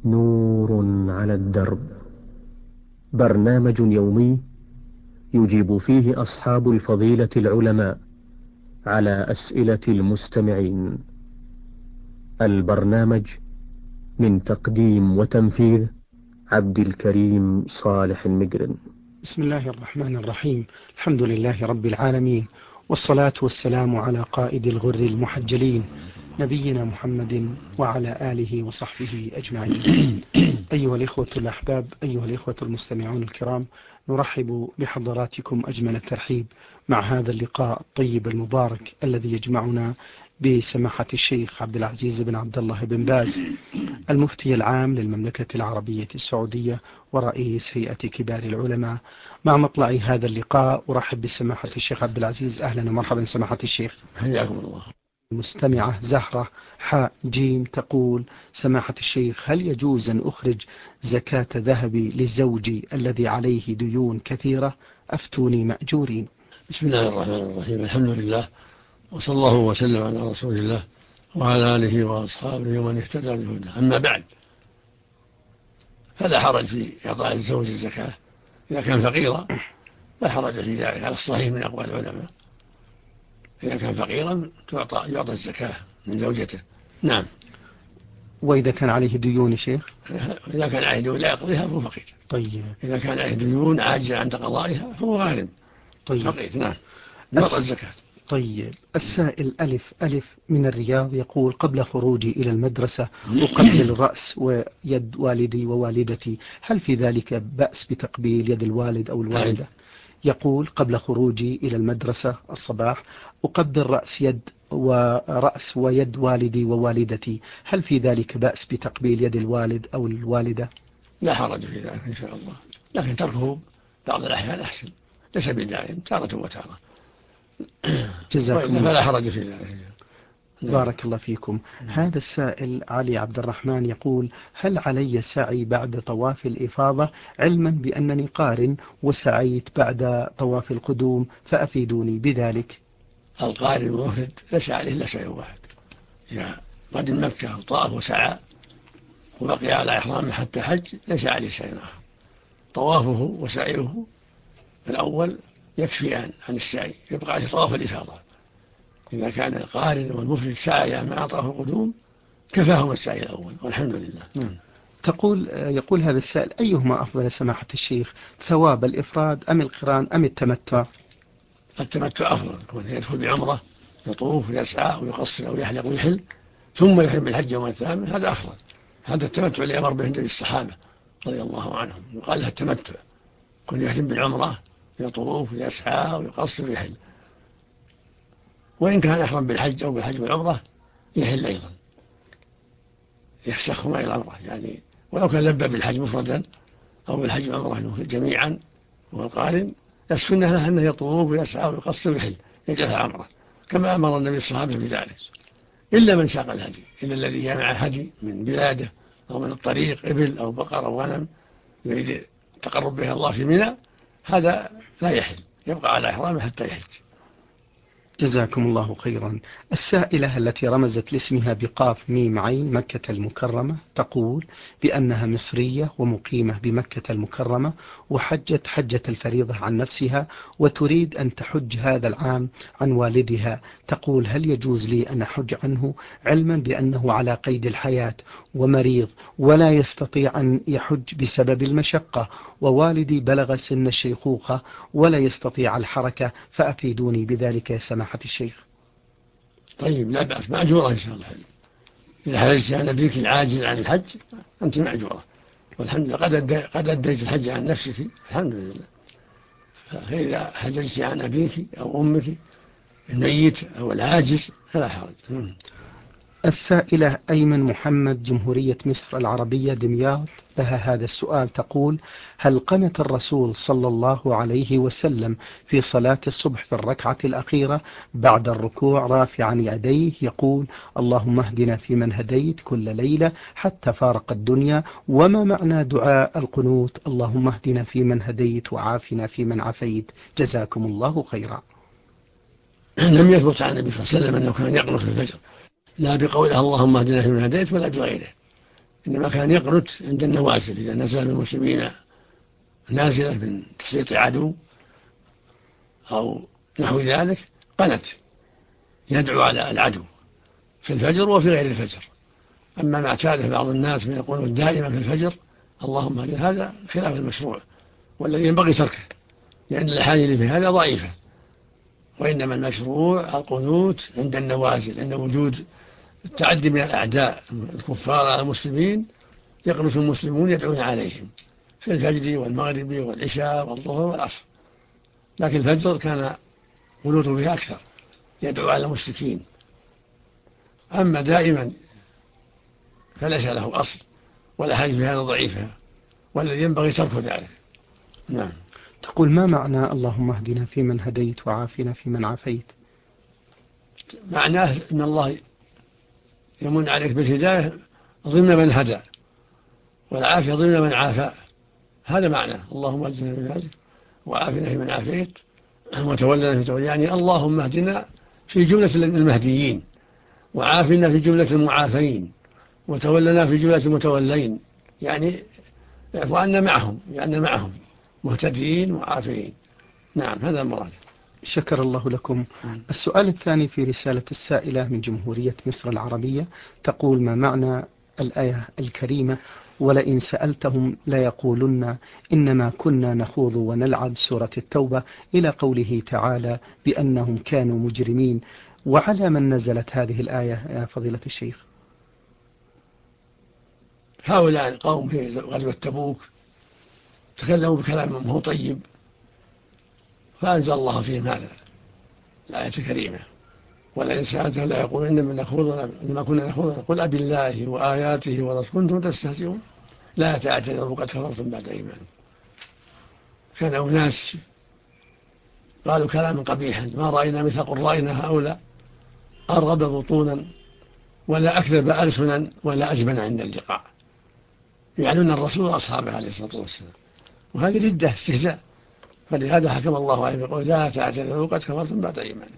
نور على الدرب، برنامج يومي يجيب فيه أصحاب الفضيلة العلماء على أسئلة المستمعين. البرنامج من تقديم وتنفيذ عبد الكريم صالح المقرن. بسم الله الرحمن الرحيم. الحمد لله رب العالمين، والصلاة والسلام على قائد الغر المحجلين نبينا محمد وعلى آله وصحبه أجمعين. أيها الإخوة الأحباب، أيها الإخوة المستمعون الكرام، نرحب بحضراتكم أجمل الترحيب مع هذا اللقاء الطيب المبارك الذي يجمعنا بسماحة الشيخ عبد العزيز بن عبد الله بن باز، المفتي العام للمملكة العربية السعودية ورئيس هيئة كبار العلماء. مع مطلع هذا اللقاء أرحب بسماحة الشيخ عبد العزيز. أهلا ومرحبا سماحة الشيخ. حياكم الله. المستمعة زهرة حاء جيم تقول: سماحة الشيخ، هل يجوز أن أخرج زكاة ذهبي لزوجي الذي عليه ديون كثيرة؟ أفتوني مأجورين. بسم الله الرحمن الرحيم. الحمد لله، وصلى الله وسلم على رسول الله وعلى آله وأصحابه ومن اهتدى بهداه. أما بعد، فلا حرج في إعطاء الزوج الزكاة إذا كان فقيرا، لا حرج في ذلك على الصحيح من أقوال العلماء. إذا كان فقيرا يعطى الزكاة من زوجته. نعم. وإذا كان عليه ديون شيخ؟ إذا كان عليه ديون لا يقضيها فهو فقير. طيب. إذا كان عليه ديون عاجز عن قضائها فهو غارم. طيب. فقير. نعم، يعطى الزكاة. طيب. السائل ألف من الرياض يقول: قبل خروجي إلى المدرسة أقبل رأس ويد والدي ووالدتي، هل في ذلك بأس بتقبيل يد الوالد أو الوالدة؟ يقول: قبل خروجي إلى المدرسة الصباح أقبل رأس ويد والدي ووالدتي، هل في ذلك بأس بتقبيل يد الوالد أو الوالدة؟ لا حرج في ذلك إن شاء الله، لكن تركه بعض الأحيان أحسن، ليس بدائم، تارة وتارة. جزاكم الله. فلا حرج في ذلك. بارك الله فيكم. هذا السائل علي عبد الرحمن يقول: هل علي سعي بعد طواف الإفاضة، علما بأنني قارن وسعيت بعد طواف القدوم، فأفيدوني بذلك. القارن المفرد ليس عليه إلا سعي واحد، إذا قدم مكة وطاف وسعى وبقي على إحرامه حتى حج ليس عليه سعي آخر. طوافه وسعيه الأول يكفيان عن السعي، يبقى عليه طواف الإفاضة. إذا كان القارن والمفرد سعيا مع طواف القدوم كفاهم السعي الأول، والحمد لله. يقول هذا السائل: أيهما أفضل سماحة الشيخ، ثواب الإفراد أم القران أم التمتع؟ التمتع أفضل، يكون يدخل بعمرة يطوف ويسعى ويقصر أو يحلق ويحل ثم يحرم بالحج يوم الثامن، هذا أفضل. هذا التمتع اللي أمر به النبي الصحابة رضي الله عنهم، يقال له التمتع، يكون يحرم بالعمرة يطوف ويسعى ويقصر ويحل، وإن كان يحرم بالحج أو بالحج والعمرة يحل أيضا، يفسخهما إلى العمرة يعني، ولو كان لبى بالحج مفردا أو بالحج والعمرة جميعا والقارن، السنة له أنه يطوف ويسعى ويقصر ويحل يجعلها عمرة كما أمر النبي الصحابة بذلك، إلا من ساق الهدي، إلا الذي جمع هدي من بلاده أو من الطريق، إبل أو بقر أو غنم يريد تقرب بها الله في منى، هذا لا يحل، يبقى على إحرامه حتى يحج. جزاكم الله خيرا. السائلة التي رمزت لاسمها بقاف ميم عين مكة المكرمة تقول بأنها مصرية ومقيمة بمكة المكرمة، وحجت حجة الفريضة عن نفسها وتريد أن تحج هذا العام عن والدها. تقول: هل يجوز لي أن أحج عنه، علما بأنه على قيد الحياة ومريض ولا يستطيع أن يحج بسبب المشقة، ووالدي بلغ سن الشيخوخة ولا يستطيع الحركة، فأفيدوني بذلك يا سماحة الشيخ. طيب، لا بأس، مأجورة إن شاء الله. إذا حجت عن أبيك العاجز عن الحج أنت مأجورة، والحمد لله قد أديت الحج عن نفسك، الحمد لله. فإذا حججت عن أبيك أو أمك الميت أو العاجز فلا حرج. السائلة أيمن محمد جمهورية مصر العربية دمياط لها هذا السؤال. تقول: هل قنت الرسول صلى الله عليه وسلم في صلاة الصبح في الركعة الأخيرة بعد الركوع رافعا يديه يقول: اللهم اهدنا فيمن هديت كل ليلة حتى فارق الدنيا، وما معنى دعاء القنوت اللهم اهدنا فيمن هديت وعافنا فيمن عافيت؟ جزاكم الله خيرا. لم يثبت عن النبي صلى الله عليه وسلم أنه كان يقنط في الفجر، لا بقولها اللهم اهدنا فيمن هديت ولا بغيره، إنما كان يقنت عند النوازل إذا نزل المسلمين نازلة من تسليط عدو أو نحو ذلك قنت يدعو على العدو في الفجر وفي غير الفجر. أما ما اعتاده بعض الناس من يقولون دائما في الفجر اللهم اهدنا، هذا خلاف المشروع والذي ينبغي تركه لأن الأحاديث في هذا ضعيفة، وإنما المشروع القنوت عند النوازل، عند وجود التعدي من الأعداء الكفار على المسلمين، يقنط المسلمون يدعون عليهم في الفجر والمغرب والعشاء والظهر والعصر، لكن الفجر كان قنوته به أكثر يدعو على المشركين. أما دائما فليس له أصل والأحاديث في هذا ضعيفة والذي ينبغي ترك ذلك. نعم. تقول ما معنى اللهم اهدنا فيمن هديت وعافنا فيمن عافيت؟ معناه أن الله يمن عليك بالهداية ضمن من هدى والعافية ضمن من عافى، هذا معنى اللهم اهدنا في ذلك وعافنا فيمن عافيت وتولنا في تولي، يعني اللهم اهدنا في جملة المهديين وعافنا في جملة المعافين وتولنا في جملة المتولين، يعني يعفو عنا معهم يعني معهم مهتدين وعافين. نعم هذا المراد. شكر الله لكم. السؤال الثاني في رسالة السائلة من جمهورية مصر العربية، تقول ما معنى الآية الكريمة ولئن سألتهم ليقولن إنما كنا نخوض ونلعب، سورة التوبة، إلى قوله تعالى بأنهم كانوا مجرمين، وعلى من نزلت هذه الآية يا فضيلة الشيخ؟ هؤلاء القوم في غزوة تبوك تكلموا بكلام هو طيب فأنزل الله فيهم هذا الآية الكريمة ولئن سألتهم لا يقول إنما كنا نخوض قل أبي الله وآياته ورسوله كنتم تستهزئون لا تعتذروا قد كفرتم بعد إيمانكم. كان أناس قالوا كلاما قبيحا ما رأينا مثل قرائنا هؤلاء أرغب بطونا ولا أكذب ألسنا ولا أجبن عند اللقاء، يعنون الرسول وأصحابه عليه الصلاة والسلام، وهذه ردة استهزاء، فلهذا حكم الله عليه بقول لا تعتذروا قد كفرتم بعد إيمانكم.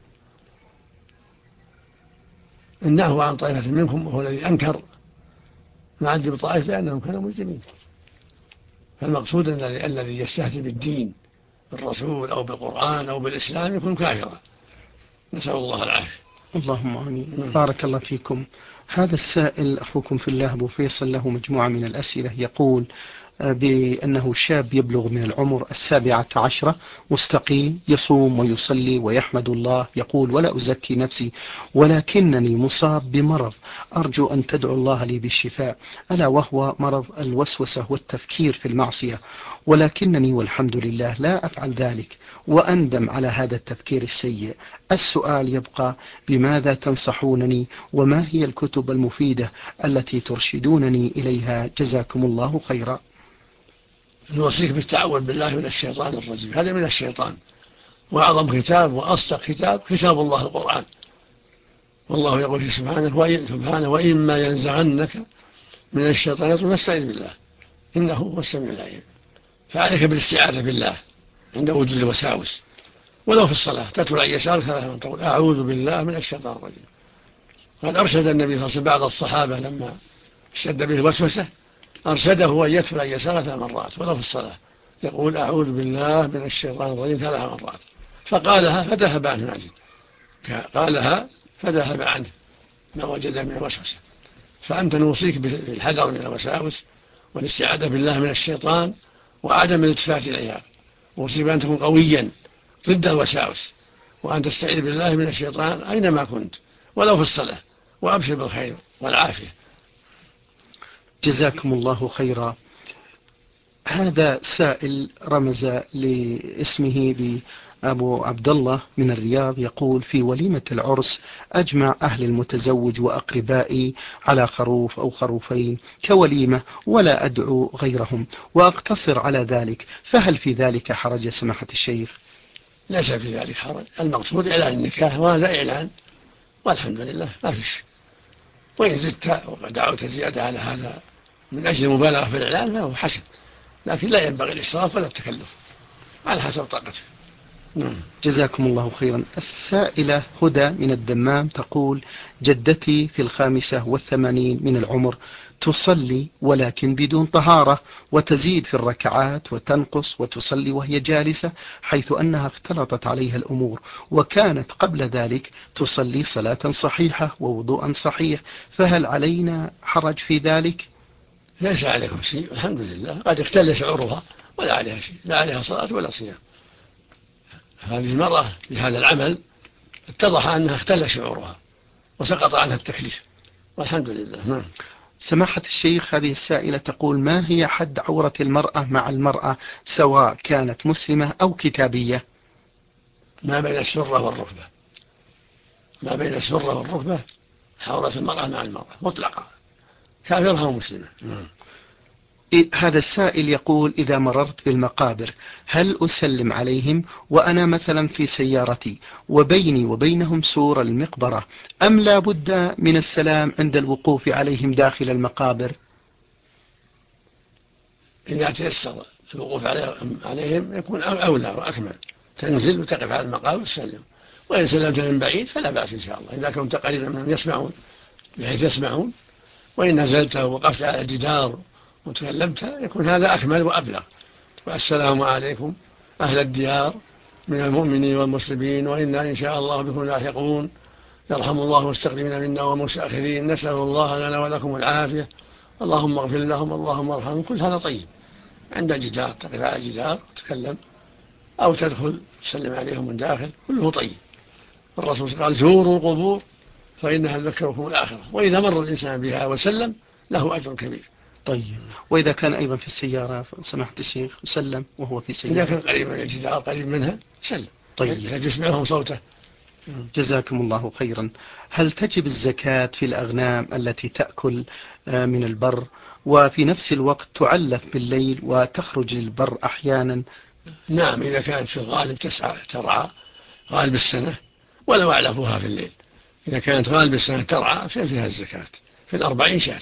إنه عن طائفة منكم وهو الذي أنكر نعذب طائفة لأنهم كانوا مجرمين. فالمقصود أن الذي يستهزئ بالدين بالرسول أو بالقرآن أو بالإسلام يكون كافرا، نسأل الله العافية. اللهم آمين. بارك الله فيكم. هذا السائل أخوكم في الله أبو فيصل له مجموعة من الأسئلة، يقول بأنه شاب يبلغ من العمر 17، مستقيم، يصوم ويصلي ويحمد الله، يقول ولا أزكي نفسي ولكنني مصاب بمرض أرجو أن تدعو الله لي بالشفاء، ألا وهو مرض الوسوسة والتفكير في المعصية، ولكنني والحمد لله لا أفعل ذلك وأندم على هذا التفكير السيء. السؤال يبقى بماذا تنصحونني وما هي الكتب المفيدة التي ترشدونني إليها؟ جزاكم الله خيرا. نوصيك بالتعوذ بالله من الشيطان الرجيم، هذا من الشيطان، وأعظم كتاب وأصدق كتاب كتاب الله القرآن، والله يقول فيه سبحانه وإما ينزغنك من الشيطان فاستعذ بالله إنه هو السميع العليم. فعليك بالاستعاذة بالله عند وجود الوساوس، ولو في الصلاة تتلو عن يسارك 3 مرات تقول أعوذ بالله من الشيطان الرجيم. قد أرشد النبي صلى الله عليه وسلم بعض الصحابة لما اشتد به الوسوسة أرشده أن يتلو عن يساره 3 مرات ولو في الصلاة، يقول أعوذ بالله من الشيطان الرجيم 3 مرات، فقالها فذهب عنه ماجد، قالها فذهب عنه ما وجد من الوسوسة. فأنت نوصيك بالحذر من الوساوس والاستعاذة بالله من الشيطان وعدم الالتفات إليها، وصيب أن تكون قويا ضد الوساوس وأن تستعيذ بالله من الشيطان أينما كنت ولو في الصلاة، وأبشر بالخير والعافية. جزاكم الله خيرا. هذا سائل رمز لاسمه بأبو عبد الله من الرياض، يقول في وليمة العرس أجمع أهل المتزوج وأقربائي على خروف أو خروفين كوليمة ولا أدعو غيرهم وأقتصر على ذلك، فهل في ذلك حرج سماحة الشيخ؟ ليس في ذلك حرج، المقصود إعلان النكاح وهذا إعلان والحمد لله ما فيش، وإن زدت ودعوت زيادة على هذا من أجل المبالغة في الإعلان فهو حسن، لكن لا ينبغي الإسراف ولا التكلف على حسب طاقته. جزاكم الله خيرا. السائلة هدى من الدمام تقول جدتي في 85 من العمر تصلي ولكن بدون طهارة، وتزيد في الركعات وتنقص وتصلي وهي جالسة، حيث أنها اختلطت عليها الأمور، وكانت قبل ذلك تصلي صلاة صحيحة ووضوءا صحيح، فهل علينا حرج في ذلك؟ ليس عليكم شيء، الحمد لله. قد اختل شعورها ولا عليها شيء، لا عليها صلاة ولا صيام. هذه المرأة بهذا العمل اتضح أنها اختل شعورها وسقط عنها التكليف، والحمد لله. سماحة الشيخ، هذه السائلة تقول: ما هي حد عورة المرأة مع المرأة سواء كانت مسلمة أو كتابية؟ ما بين السرة والركبة، ما بين السرة والركبة عورة المرأة مع المرأة مطلقة، كافرها ومسلمة. هذا السائل يقول: إذا مررت بالمقابر هل أسلم عليهم وأنا مثلا في سيارتي وبيني وبينهم سور المقبرة، أم لا بد من السلام عند الوقوف عليهم داخل المقابر؟ إذا تيسر الوقوف عليهم يكون أولى وأكمل، تنزل وتقف على المقابر وتسلم، وإن سلمت من بعيد فلا بأس إن شاء الله، إذا كنت قريبا منهم يسمعون بحيث يسمعون، وإن نزلت ووقفت على الجدار وتكلمت يكون هذا أكمل وأبلغ. والسلام عليكم أهل الديار من المؤمنين والمسلمين، وإنا إن شاء الله بكم لاحقون، يرحم الله المستقدمين منا والمستأخرين، نسأل الله لنا ولكم العافية، اللهم اغفر لهم اللهم ارحمهم. كل هذا طيب. عند الجدار تقف على الجدار وتكلم، أو تدخل تسلم عليهم من داخل، كله طيب. الرسول قال: زوروا القبور فإنها تذكركم الآخرة، وإذا مر الإنسان بها وسلم له أجر كبير. طيب، وإذا كان أيضا في السيارة سماحة الشيخ سلم وهو في السيارة؟ إذا كان قريب من الجدار قريب منها سلم، طيب، تسمعهم صوته. جزاكم الله خيرا. هل تجب الزكاة في الأغنام التي تأكل من البر وفي نفس الوقت تعلف بالليل وتخرج للبر أحيانا؟ نعم، إذا كانت في الغالب ترعى غالب السنة ولو أعلفوها في الليل. إذا كانت غالب السنة ترعى فيها الزكاة في 40 شاة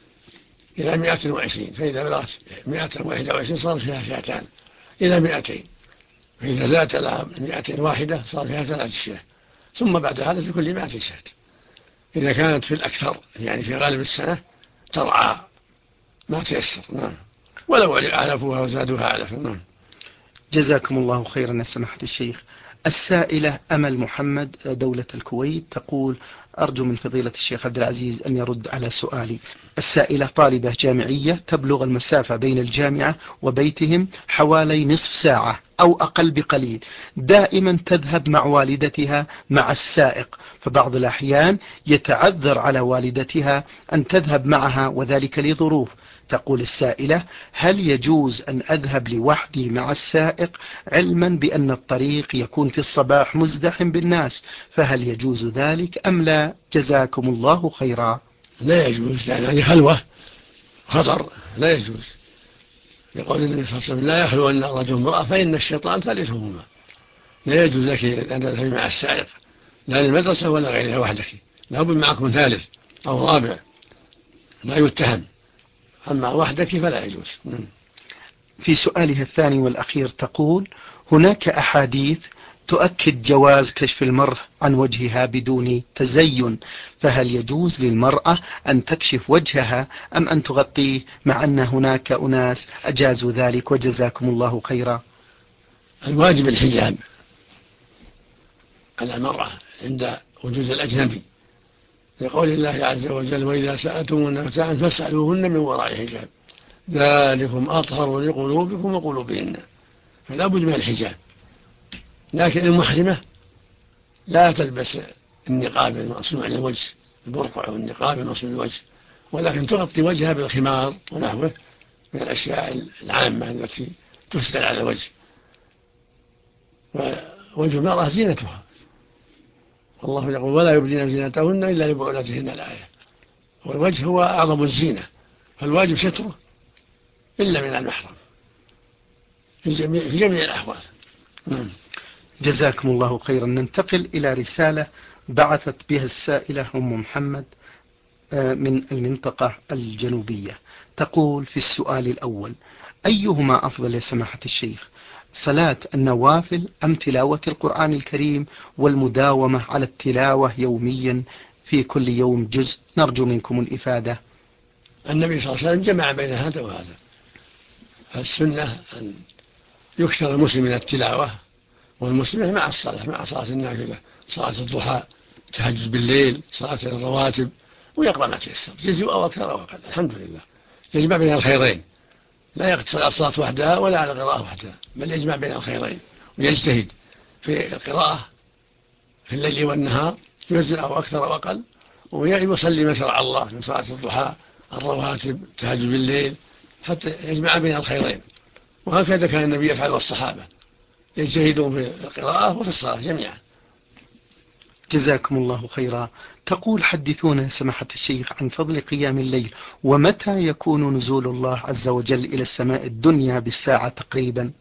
إلى 120، فإذا بلغت 121 صار فيها شاتان إلى 200، فإذا زادت على 201 صار فيها 3 شاة، ثم بعد هذا في كل 100 شاة. إذا كانت في الأكثر يعني في غالب السنة ترعى ما تيسر. نعم، ولو علفوها وزادوها علفا. نعم. جزاكم الله خيرا يا سماحة الشيخ. السائلة أمل محمد دولة الكويت تقول: أرجو من فضيلة الشيخ عبد العزيز أن يرد على سؤالي. السائلة طالبة جامعية تبلغ المسافة بين الجامعة وبيتهم حوالي نصف ساعة أو أقل بقليل، دائما تذهب مع والدتها مع السائق، فبعض الأحيان يتعذر على والدتها أن تذهب معها وذلك لظروف. تقول السائلة: هل يجوز أن أذهب لوحدي مع السائق علما بأن الطريق يكون في الصباح مزدحم بالناس، فهل يجوز ذلك أم لا؟ جزاكم الله خيرا. لا يجوز، لأن هذه خلوة خطر، لا يجوز. يقول النبي صلى الله عليه وسلم: لا يخلو أن رجل امرأة فإن الشيطان ثالثهما. لا يجوز لك أن تذهبي مع السائق لا للمدرسة ولا غيرها وحدك، لا بد معكم ثالث أو رابع لا يتهم، أما وحدك فلا يجوز. في سؤالها الثاني والأخير تقول: هناك أحاديث تؤكد جواز كشف المرأة عن وجهها بدون تزين، فهل يجوز للمرأة أن تكشف وجهها أم أن تغطيه، مع أن هناك أناس أجازوا ذلك؟ وجزاكم الله خيرا. الواجب الحجاب على المرأة عند وجود الأجنبي، لقول الله عز وجل: وإذا سألتموهن متاعا فاسألوهن من وراء حجاب ذلكم أطهر لقلوبكم وقلوبهن، فلا بد من الحجاب. لكن المحرمة لا تلبس النقاب المصنوع للوجه، البرقع أو النقاب المصنوع للوجه، ولكن تغطي وجهها بالخمار ونحوه من الأشياء العامة التي تسدل على الوجه. ووجه المرأة زينتها، والله يقول: ولا يبدين زينتهن إلا لبعولتهن. الآية. والوجه هو أعظم الزينة، فالواجب ستره إلا من المحرم في جميع الأحوال. جزاكم الله خيرا. ننتقل إلى رسالة بعثت بها السائلة أم محمد من المنطقة الجنوبية. تقول في السؤال الأول: أيهما أفضل يا سماحة الشيخ، صلاة النوافل أم تلاوة القرآن الكريم والمداومة على التلاوة يوميا في كل يوم جزء؟ نرجو منكم الإفادة. النبي صلى الله عليه وسلم جمع بين هذا وهذا. فالسنة أن يكثر المسلم من التلاوة والمسلمين مع الصلاة، مع صلاة النافلة، صلاة الضحى، التهجد بالليل، صلاة الرواتب، ويقرأ ما تيسر جزء أو أكثر أو أقل. الحمد لله يجمع بين الخيرين، لا يقتصر على الصلاة وحدها ولا على القراءة وحدها، بل يجمع بين الخيرين ويجتهد في القراءة في الليل والنهار جزء أو أكثر أو أقل، ويصلي ما شرع الله من صلاة الضحى، الرواتب، التهجد بالليل، حتى يجمع بين الخيرين. وهكذا كان النبي يفعل والصحابة يجتهدون في القراءة وفي الصلاة جميعا. جزاكم الله خيرا. تقول حدثونا سماحة الشيخ عن فضل قيام الليل، ومتى يكون نزول الله عز وجل إلى السماء الدنيا بالساعة تقريبا؟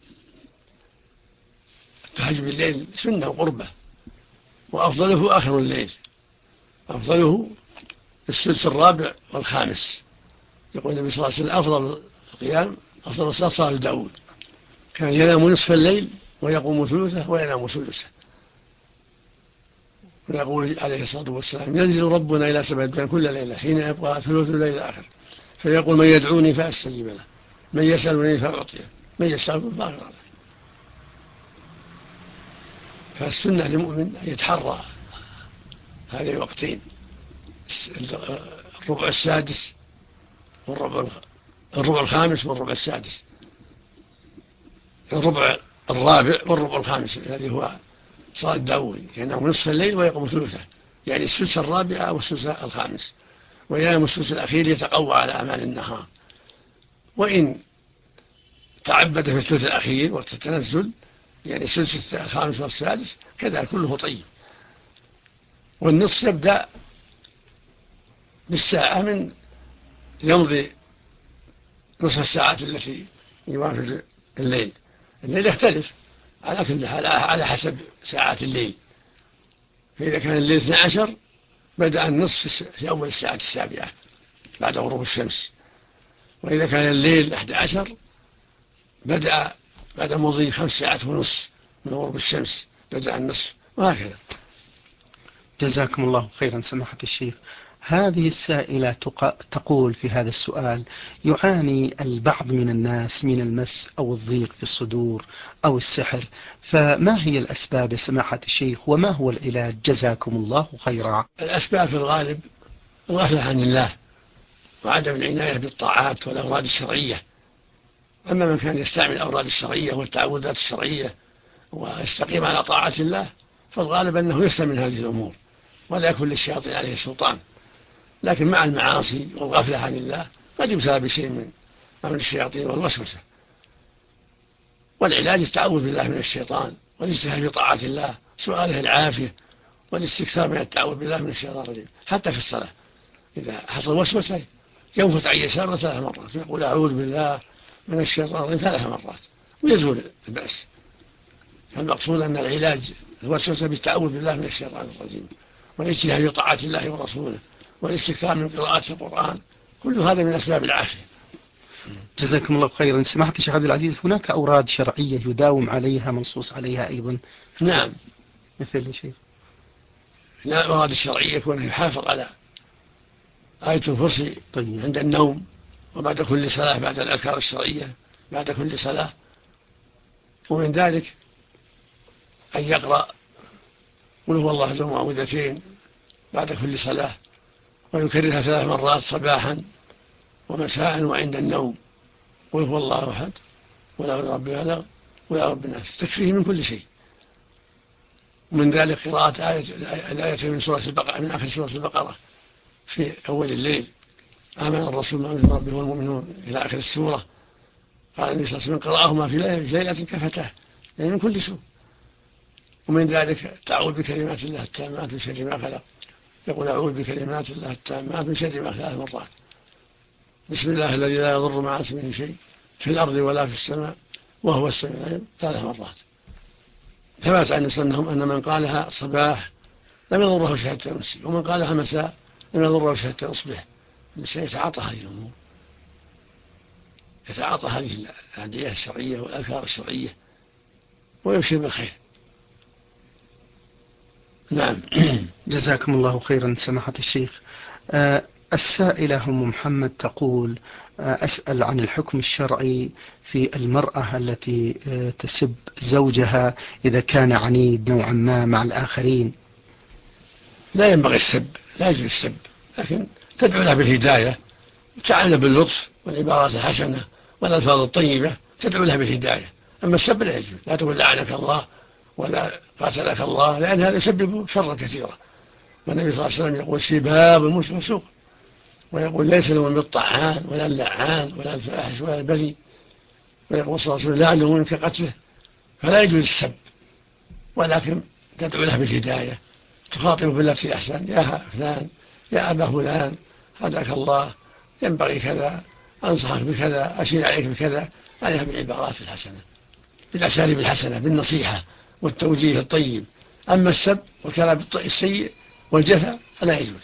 التهجد بالليل سنة وقربة، وأفضله آخر الليل، أفضله السدس الرابع والخامس. يقول النبي صلى الله عليه وسلم أفضل القيام أفضل الصلاة صلاة داود، كان ينام نصف الليل ويقوم ثلثه وينام ثلثه. ويقول عليه الصلاة والسلام ينزل ربنا إلى سماء الدنيا كل ليلة حين يبقى ثلث الليل الآخر، فيقول من يدعوني فأستجيب له، من يسألني فأعطيه، من يسأل فأغفر له. فالسنة للمؤمن أن يتحرى هذه الوقتين، الربع السادس الربع الخامس والربع السادس، الربع الرابع والربع الخامس الذي هو صلاة داود، ينام نصف الليل ويقوم ثلثه، يعني السدس الرابع والسدس الخامس، وينام السدس الأخير يتقوى على أعمال النهار. وإن تعبد في الثلث الأخير وقت التنزل، يعني السدس الخامس والسادس، كذا كله طيب. والنصف يبدأ بالساعة من يمضي نصف الساعات التي يوافق الليل. الليل يختلف على كل حال على حسب ساعات الليل، فإذا كان الليل 12 بدأ النصف في أول الساعة السابعة بعد غروب الشمس، وإذا كان الليل 11 بدأ بعد مضي 5 ساعات ونصف من غروب الشمس بدأ النصف، وهكذا. جزاكم الله خيرا سماحة الشيخ. هذه السائلة تقول في هذا السؤال: يعاني البعض من الناس من المس أو الضيق في الصدور أو السحر، فما هي الأسباب يا سماحة الشيخ، وما هو العلاج؟ جزاكم الله خيرا. الأسباب في الغالب الغفلة عن الله وعدم العناية بالطاعات والأوراد الشرعية. أما من كان يستعمل الأوراد الشرعية والتعوذات الشرعية ويستقيم على طاعة الله، فالغالب أنه يسلم من هذه الأمور ولا يكون للشياطين عليه سلطان. لكن مع المعاصي والغفلة عن الله قد يبتلى بشيء من أمر الشياطين والوسوسة، والعلاج التعوذ بالله من الشيطان والاجتهاد في طاعة الله، سؤاله العافية والاستكثار من التعوذ بالله من الشيطان الرجيم. حتى في الصلاة إذا حصل وسوسة ينفث عن يساره 3 مرات، يقول أعوذ بالله من الشيطان الرجيم 3 مرات ويزول البأس. فالمقصود أن العلاج الوسوسة بالتعوذ بالله من الشيطان الرجيم والاجتهاد في طاعة الله ورسوله والاستكثار من قراءة القرآن، كل هذا من أسباب العافية. جزاكم الله خيرا. سماحة الشيخ عبد العزيز، هناك أوراد شرعية يداوم عليها منصوص عليها أيضا؟ نعم، مثل يا شيخ؟ لا، الأوراد الشرعية يكون يحافظ على آية الكرسي طيب عند النوم، وبعد كل صلاة، بعد الأذكار الشرعية بعد كل صلاة. ومن ذلك أن يقرأ قل هو الله أحد معوذتين بعد كل صلاة، ويكررها 3 مرات صباحا ومساء وعند النوم. قل هو الله أحد ولا رب الفلق ولا رب الناس، تكفيه من كل شيء. ومن ذلك قراءة الآية من سورة البقرة، من آخر سورة البقرة في أول الليل: آمن الرسول بما أنزل ربه والمؤمنون إلى آخر السورة. قال النبي صلى الله عليه وسلم قرأهما في ليلة كفتاه، يعني من كل سوء. ومن ذلك تعوذ بكلمات الله التامات من شر ما خلق، يقول أعوذ بكلمات الله التامات من شر ما خلق 3 مرات. بسم الله الذي لا يضر مع اسمه شيء في الأرض ولا في السماء وهو السميع العليم 3 مرات. ثبت عن سنهم أن من قالها صباح لم يضره شيء حتى يمسي، ومن قالها مساء لم يضره شيء حتى يصبح. الإنسان يتعاطى هذه الأمور، يتعاطى هذه الأدعية الشرعية والأذكار الشرعية ويبشر بالخير. نعم. جزاكم الله خيرا سماحة الشيخ. السائلة أم محمد تقول: أسأل عن الحكم الشرعي في المرأة التي تسب زوجها إذا كان عنيد نوعا ما مع الآخرين. لا ينبغي السب، لا يجوز السب، لكن تدعو له بالهداية وتعامله باللطف والعبارات الحسنة والألفاظ الطيبة، تدعو له بالهداية. أما السب لا يجوز، لا تقول لعنك الله ولا قاتلك الله، لأن هذا يسبب شرا كثيرا. والنبي صلى الله عليه وسلم يقول: سباب المسلم فسوق، ويقول: ليس المؤمن بالطعان ولا اللعان ولا الفاحش ولا البذيء، ويقول صلى الله عليه وسلم: لا المؤمن كقتله. فلا يجوز السب، ولكن تدعو له بالهداية، تخاطب بالتي أحسن: يا فلان، يا أبا فلان، هداك الله، ينبغي كذا، أنصحك بكذا، أشير عليك بكذا، عليها بالعبارات الحسنة، بالأساليب الحسنة، بالنصيحة والتوجيه الطيب. أما السب والكلام السيء والجفا فلا يجوز.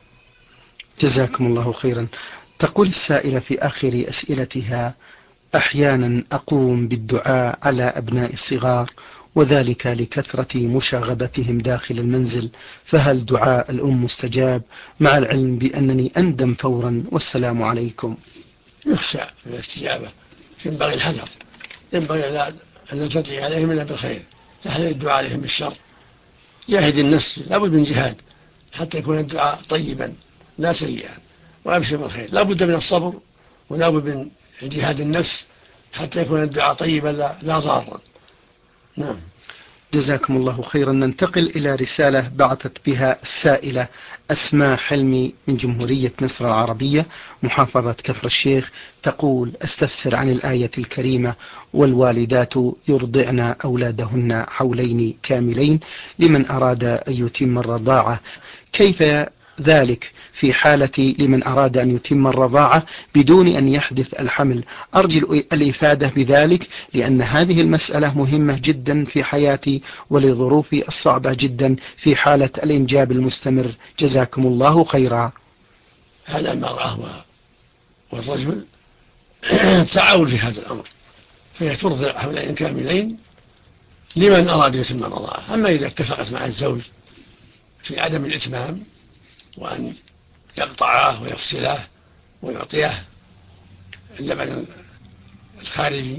جزاكم الله خيرا. تقول السائلة في آخر أسئلتها: أحيانا أقوم بالدعاء على أبناء الصغار، وذلك لكثرة مشاغبتهم داخل المنزل، فهل دعاء الأم مستجاب، مع العلم بأنني أندم فورا، والسلام عليكم؟ يخشى من الاستجابة، ينبغي الحذر، ينبغي أن لا تدعي عليهم إلا بالخير، تحذر الدعاء عليهم بالشر. جاهد النفس، لا بد من جهاد حتى يكون الدعاء طيبا لا سيئا، وأبشر بالخير. لا بد من الصبر، ولا بد من جهاد النفس حتى يكون الدعاء طيبا لا ضارا. نعم. جزاكم الله خيرا. ننتقل إلى رسالة بعثت بها السائلة أسماء حلمي من جمهورية مصر العربية محافظة كفر الشيخ. تقول: أستفسر عن الآية الكريمة: والوالدات يرضعن أولادهن حولين كاملين لمن أراد أن يتم الرضاعة، كيف ذلك في حالة لمن أراد أن يتم الرضاعة بدون أن يحدث الحمل؟ أرجو الإفادة بذلك، لأن هذه المسألة مهمة جدا في حياتي ولظروفي الصعبة جدا في حالة الإنجاب المستمر. جزاكم الله خيرا. هذا المرأة والرجل تعاون في هذا الأمر، فهي ترضع حولين كاملين لمن أراد يتم الرضاعة. أما إذا اتفقت مع الزوج في عدم الإتمام، وأن يقطعه ويفصله ويعطيه اللبن الخارجي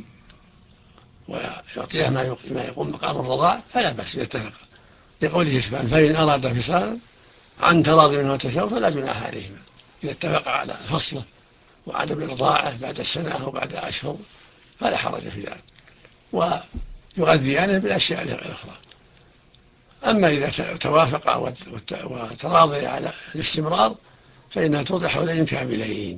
ويعطيه ما يقوم مقام الرضاع، فلا بأس إذا اتفق، لقوله سبحانه: فإن أراد فصالا عن تراض منه وتشاور فلا جناح عليهما. إذا اتفق على فصله وعدم الرضاعة بعد السنة أو بعد أشهر فلا حرج في ذلك، ويغذيانه بالأشياء الأخرى. أما إذا توافق وتراضي على الاستمرار فإنها ترضع حولين كاملين،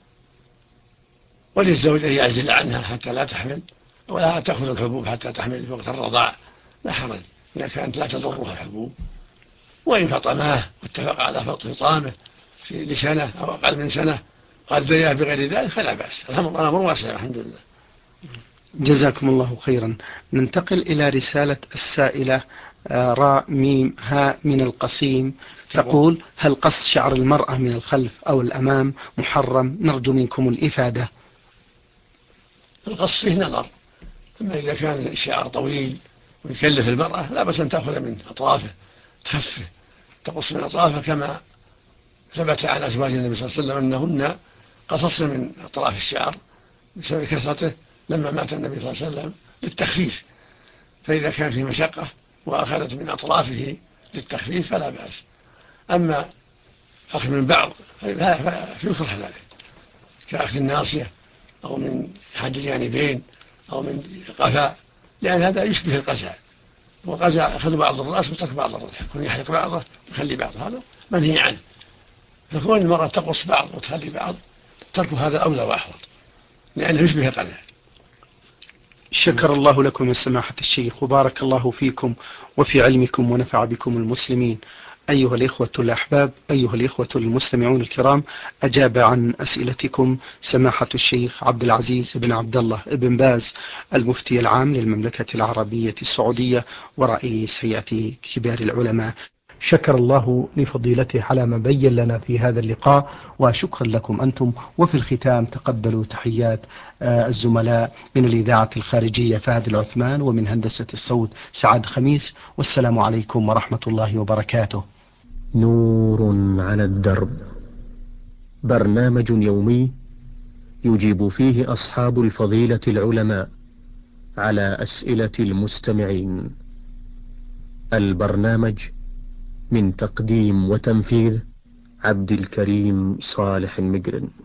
وللزوج أن يعزل عنها حتى لا تحمل، ولا تأخذ الحبوب حتى تحمل في وقت الرضاع، لا حرج إذا كانت لا تضرها الحبوب. وإن فطماه واتفق على فطامه لسنة أو أقل من سنة غذياه بغير ذلك فلا بأس. الأمر واسع الحمد لله. جزاكم الله خيرا. ننتقل إلى رسالة السائلة راء ميم هاء من القصيم. تقول: هل قص شعر المرأة من الخلف أو الأمام محرم؟ نرجو منكم الإفادة. القص فيه نظر، أما إذا كان الشعر طويل ويكلف المرأة لا بأس أن تأخذ من أطرافه، تخفه، تقص من أطرافه، كما ثبت عن أزواج النبي صلى الله عليه وسلم أنهن قصصن من أطراف الشعر بسبب كثرته لما مات النبي صلى الله عليه وسلم للتخفيف. فإذا كان في مشقة وأخذت من أطرافه للتخفيف فلا بأس. أما أخذ من بعض فيكره ذلك، كأخذ الناصية أو من أحد الجانبين أو من قفاء، لأن هذا يشبه القزع، والقزع أخذ بعض الرأس وترك بعض الرأس، يكون يحلق بعضه ويخلي بعضه، هذا منهي عنه. فكون المرأة تقص بعض وتخلي بعض، ترك هذا أولى وأحوط، لأنه يشبه القزع. شكر الله لكم يا سماحة الشيخ، وبارك الله فيكم وفي علمكم ونفع بكم المسلمين. أيها الإخوة الأحباب، أيها الإخوة المستمعون الكرام، أجاب عن أسئلتكم سماحة الشيخ عبد العزيز بن عبد الله بن باز، المفتي العام للمملكة العربية السعودية ورئيس هيئة كبار العلماء. شكر الله لفضيلته على ما بين لنا في هذا اللقاء، وشكرا لكم أنتم. وفي الختام تقبلوا تحيات الزملاء من الإذاعة الخارجية فهد العثمان، ومن هندسة الصوت سعد خميس، والسلام عليكم ورحمة الله وبركاته. نور على الدرب برنامج يومي يجيب فيه أصحاب الفضيلة العلماء على أسئلة المستمعين. البرنامج من تقديم وتنفيذ عبد الكريم صالح المقرن.